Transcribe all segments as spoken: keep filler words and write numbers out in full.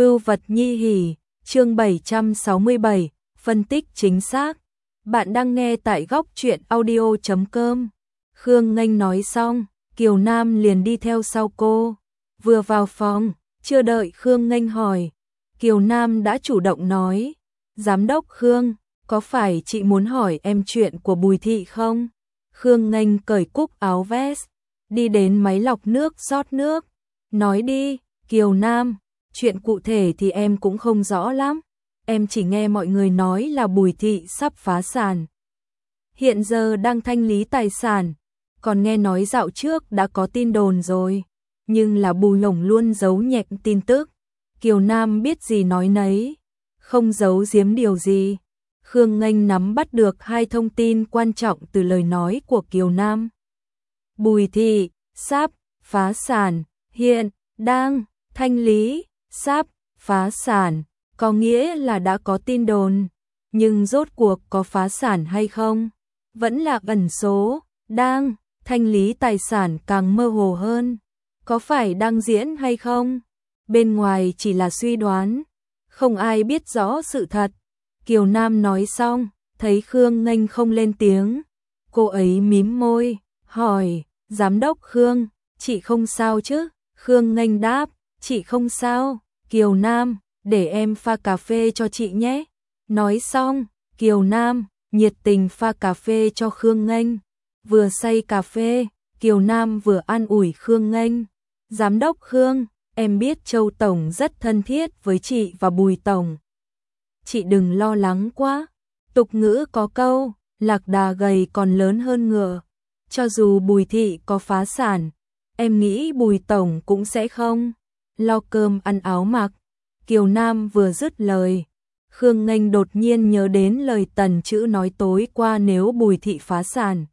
Vưu vật nhi hỉ, chương bảy trăm sáu mươi bảy, phân tích chính xác. Bạn đang nghe tại góc truyện audio chấm com. Khương Nghênh nói xong, Kiều Nam liền đi theo sau cô. Vừa vào phòng, chưa đợi Khương Nghênh hỏi, Kiều Nam đã chủ động nói, Giám đốc Khương, có phải chị muốn hỏi em chuyện của Bùi Thị không? Khương Nghênh cởi cúc áo vest, đi đến máy lọc nước rót nước. Nói đi, Kiều Nam, chuyện cụ thể thì em cũng không rõ lắm. Em chỉ nghe mọi người nói là Bùi Thị sắp phá sản. Hiện giờ đang thanh lý tài sản, còn nghe nói dạo trước đã có tin đồn rồi. Nhưng là Bùi Lổng luôn giấu nhẹm tin tức. Kiều Nam biết gì nói nấy, không giấu giếm điều gì. Khương Nghênh nắm bắt được hai thông tin quan trọng từ lời nói của Kiều Nam. Bùi Thị sắp phá sản, hiện đang thanh lý, sắp phá sản, có nghĩa là đã có tin đồn, nhưng rốt cuộc có phá sản hay không, vẫn là ẩn số. Đang thanh lý tài sản càng mơ hồ hơn, có phải đang diễn hay không? Bên ngoài chỉ là suy đoán, không ai biết rõ sự thật. Kiều Nam nói xong, thấy Khương Nghênh không lên tiếng, cô ấy mím môi, hỏi, Giám đốc Khương, chị không sao chứ? Khương Nghênh đáp, chị không sao. Kiều Nam, để em pha cà phê cho chị nhé. Nói xong, Kiều Nam nhiệt tình pha cà phê cho Khương Nghênh. Vừa xay cà phê, Kiều Nam vừa an ủi Khương Nghênh. Giám đốc Khương, em biết Châu Tổng rất thân thiết với chị và Bùi Tổng. Chị đừng lo lắng quá. Tục ngữ có câu, lạc đà gầy còn lớn hơn ngựa. Cho dù Bùi Thị có phá sản, em nghĩ Bùi Tổng cũng sẽ không lo cơm ăn áo mặc. Kiều Nam vừa dứt lời, Khương Nghênh đột nhiên nhớ đến lời Tần Chữ nói tối qua, nếu Bùi Thị phá sản,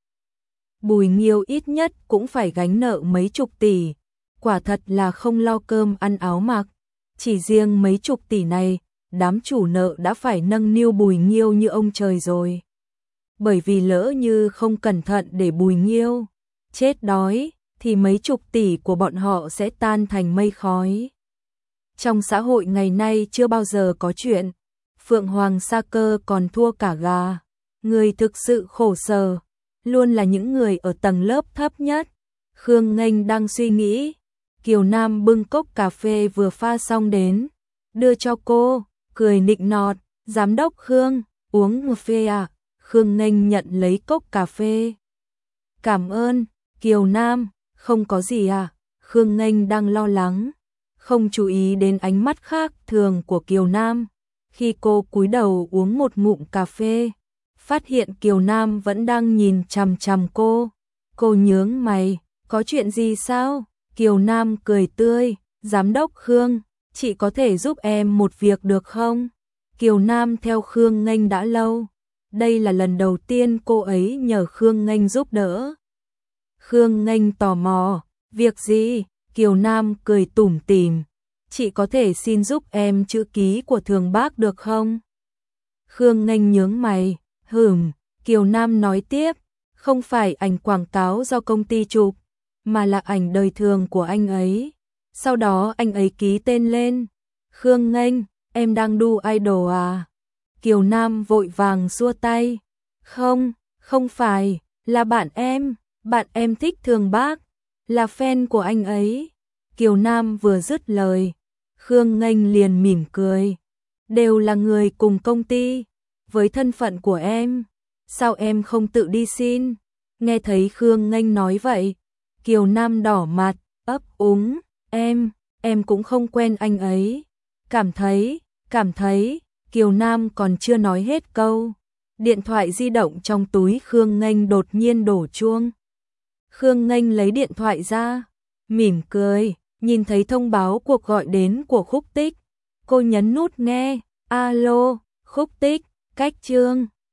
Bùi Nghiêu ít nhất cũng phải gánh nợ mấy chục tỷ. Quả thật là không lo cơm ăn áo mặc. Chỉ riêng mấy chục tỷ này, đám chủ nợ đã phải nâng niu Bùi Nghiêu như ông trời rồi. Bởi vì lỡ như không cẩn thận để Bùi Nghiêu chết đói, thì mấy chục tỷ của bọn họ sẽ tan thành mây khói. Trong xã hội ngày nay chưa bao giờ có chuyện Phượng Hoàng sa cơ còn thua cả gà. Người thực sự khổ sở luôn là những người ở tầng lớp thấp nhất. Khương Nghênh đang suy nghĩ, Kiều Nam bưng cốc cà phê vừa pha xong đến, đưa cho cô, cười nịnh nọt, Giám đốc Khương, uống một phê à? Khương Nghênh nhận lấy cốc cà phê. Cảm ơn. Kiều Nam, không có gì à? Khương Nghênh đang lo lắng, không chú ý đến ánh mắt khác thường của Kiều Nam. Khi cô cúi đầu uống một ngụm cà phê, phát hiện Kiều Nam vẫn đang nhìn chằm chằm cô. Cô nhướng mày, có chuyện gì sao? Kiều Nam cười tươi, Giám đốc Khương, chị có thể giúp em một việc được không? Kiều Nam theo Khương Nghênh đã lâu, đây là lần đầu tiên cô ấy nhờ Khương Nghênh giúp đỡ. Khương Nghênh tò mò, việc gì? Kiều Nam cười tủm tỉm, chị có thể xin giúp em chữ ký của Thường Bác được không? Khương Nghênh nhướng mày, hửm. Kiều Nam nói tiếp, không phải ảnh quảng cáo do công ty chụp, mà là ảnh đời thường của anh ấy. Sau đó anh ấy ký tên lên. Khương Nghênh, em đang đu idol à? Kiều Nam vội vàng xua tay. Không, không phải, là bạn em, bạn em thích Thường Bác, là fan của anh ấy. Kiều Nam vừa dứt lời, Khương Nghênh liền mỉm cười. Đều là người cùng công ty, với thân phận của em, sao em không tự đi xin? Nghe thấy Khương Nghênh nói vậy, Kiều Nam đỏ mặt, ấp úng, em, em cũng không quen anh ấy. Cảm thấy, cảm thấy, Kiều Nam còn chưa nói hết câu. Điện thoại di động trong túi Khương Nghênh đột nhiên đổ chuông. Khương Nghênh lấy điện thoại ra, mỉm cười, nhìn thấy thông báo cuộc gọi đến của Khúc Tích. Cô nhấn nút nghe, alo, Khúc Tích, cách chương.